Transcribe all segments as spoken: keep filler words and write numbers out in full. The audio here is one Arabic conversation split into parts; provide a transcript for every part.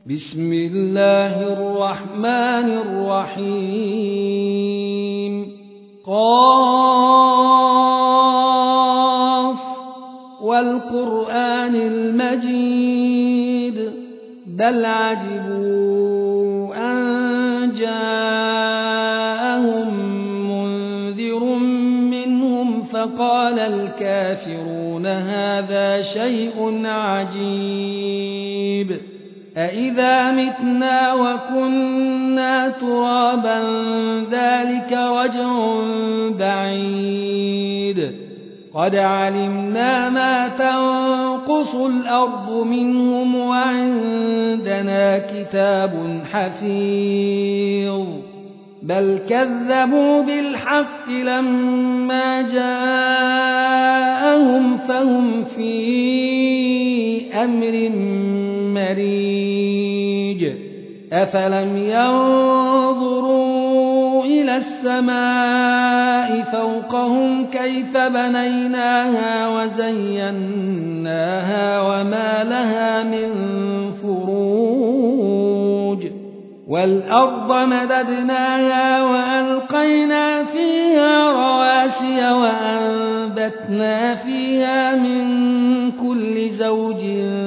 بسم الله الرحمن الرحيم قاف والقرآن المجيد بل عجبوا أن جاءهم منذر منهم فقال الكافرون هذا شيء عجيب أإذا متنا وكنا ترابا ذلك رجع بعيد قد علمنا ما تنقص الأرض منهم وعندنا كتاب حفيظ بل كذبوا بالحق لما جاءهم فهم في أمر مريج أفلم ينظروا إلى السماء فوقهم كيف بنيناها وزيناها وما لها من فروج والأرض مددناها وألقينا فيها رواسي وأنبتنا فيها من كل زوج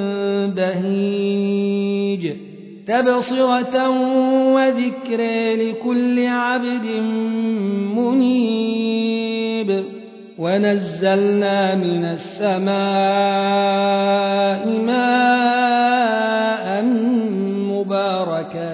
بهيج تبصرة وذكر لكل عبد منيب ونزلنا من السماء ماء مباركا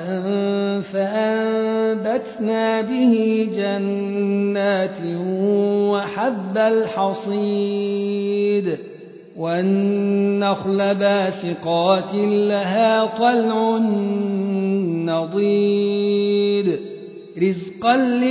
فأنبتنا به جنات وحب الحصيد والنخل باسقات لها طلع نضيد رزقا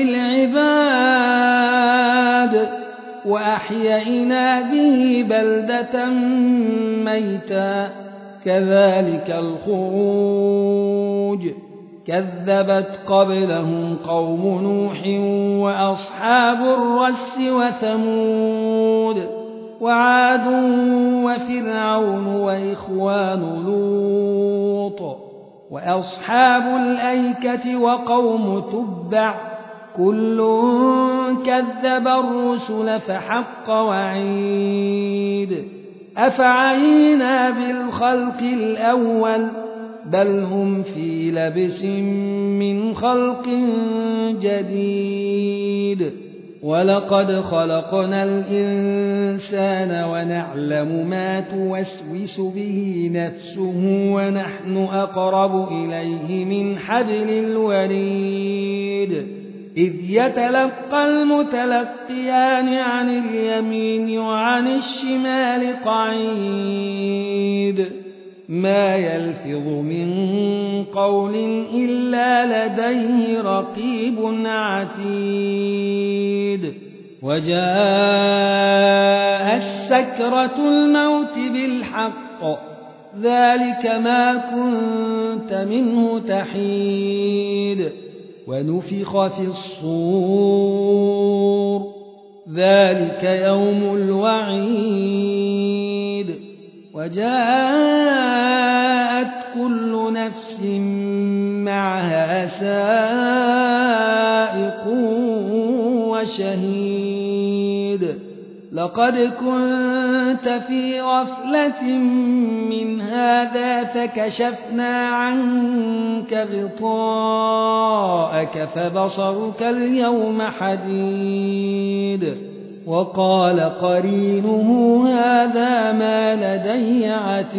للعباد وأحيينا به بلدة ميتا كذلك الخروج كذبت قبلهم قوم نوح وأصحاب الرس وثمود وعاد وفرعون وإخوان لوط وأصحاب الأيكة وقوم تبع كل كذب الرسل فحق وعيد أفعينا بالخلق الأول بل هم في لبس من خلق جديد ولقد خلقنا الإنسان ونعلم ما توسوس به نفسه ونحن أقرب إليه من حبل الوريد إذ يتلقى المتلقيان عن اليمين وعن الشمال قعيد ما يلفظ من قول إلا لديه رقيب عتيد وجاء السكرة الموت بالحق ذلك ما كنت منه تحيد ونفخ في الصور ذلك يوم الوعيد وجاءت كل نفس معها سائق وشهيد لقد كنت في غفلة من هذا فكشفنا عنك غطاءك فبصرك اليوم حديد وقال قرينه هذا ما لدي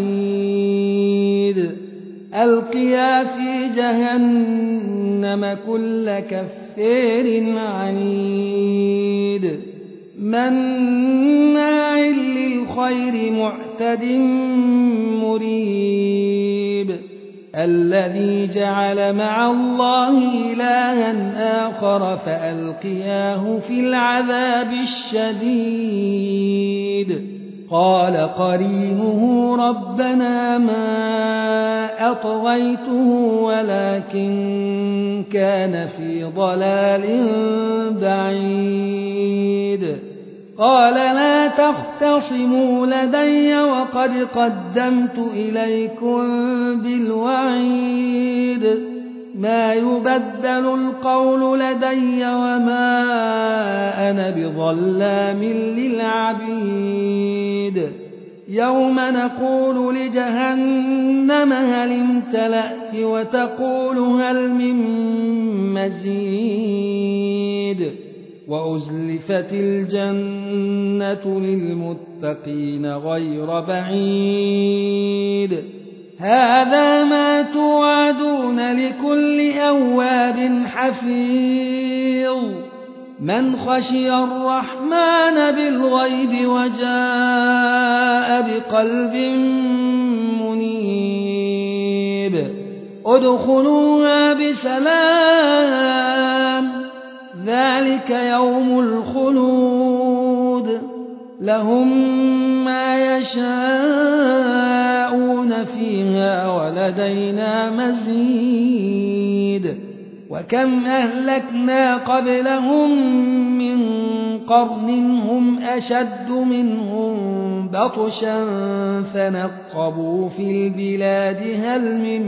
عتيد ألقيا في جهنم كل كفار عنيد مناع للخير معتد مريب الذي جعل مع الله إلها آخر فألقياه في العذاب الشديد قال قرينه ربنا ما أطغيته ولكن كان في ضلال بعيد قال لا تختصموا لدي وقد قدمت إليكم بالوعيد ما يبدل القول لدي وما أنا بظلام للعبيد يوم نقول لجهنم هل امتلأت وتقول هل من مزيد وأزلفت الجنة للمتقين غير بعيد هذا ما توعدون لكل أواب حفيظ من خشي الرحمن بالغيب وجاء بقلب منيب ادخلوها بسلام ذلك يوم الخلود لهم ما يشاءون فيها ولدينا مزيد وكم أهلكنا قبلهم من قرن هم أشد منهم بطشا فنقبوا في البلاد هل من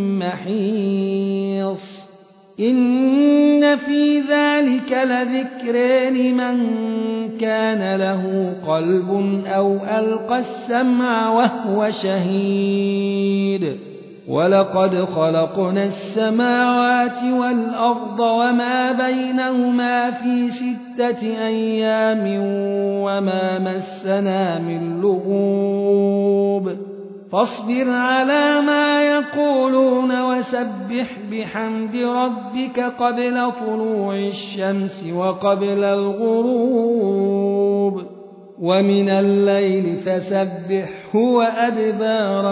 محيص إن في ذلك لذكر لمن كان له قلب أو ألقى السمع وهو شهيد ولقد خلقنا السماوات والأرض وما بينهما في ستة أيام وما مسنا من لغوب فاصبر على ما يقولون وسبح بحمد ربك قبل طلوع الشمس وقبل الغروب ومن الليل فسبحه وأدبار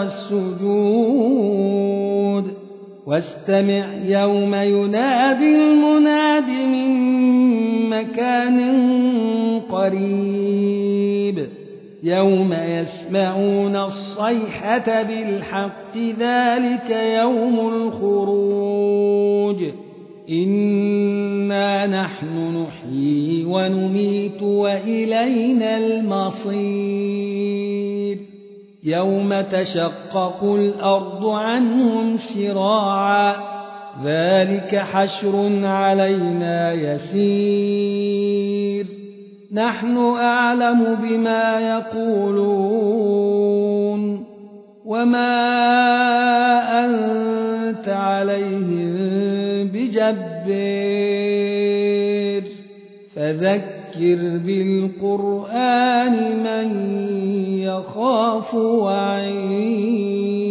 السجود واستمع يوم ينادي المناد من مكان قريب يوم يسمعون الصيحة بالحق ذلك يوم الخروج إنا نحن نحيي ونميت وإلينا المصير يوم تشقق الأرض عنهم سراعا ذلك حشر علينا يسير نحن أعلم بما يقولون وما أنت عليهم بجبار فذكر بالقرآن من يخاف وعيد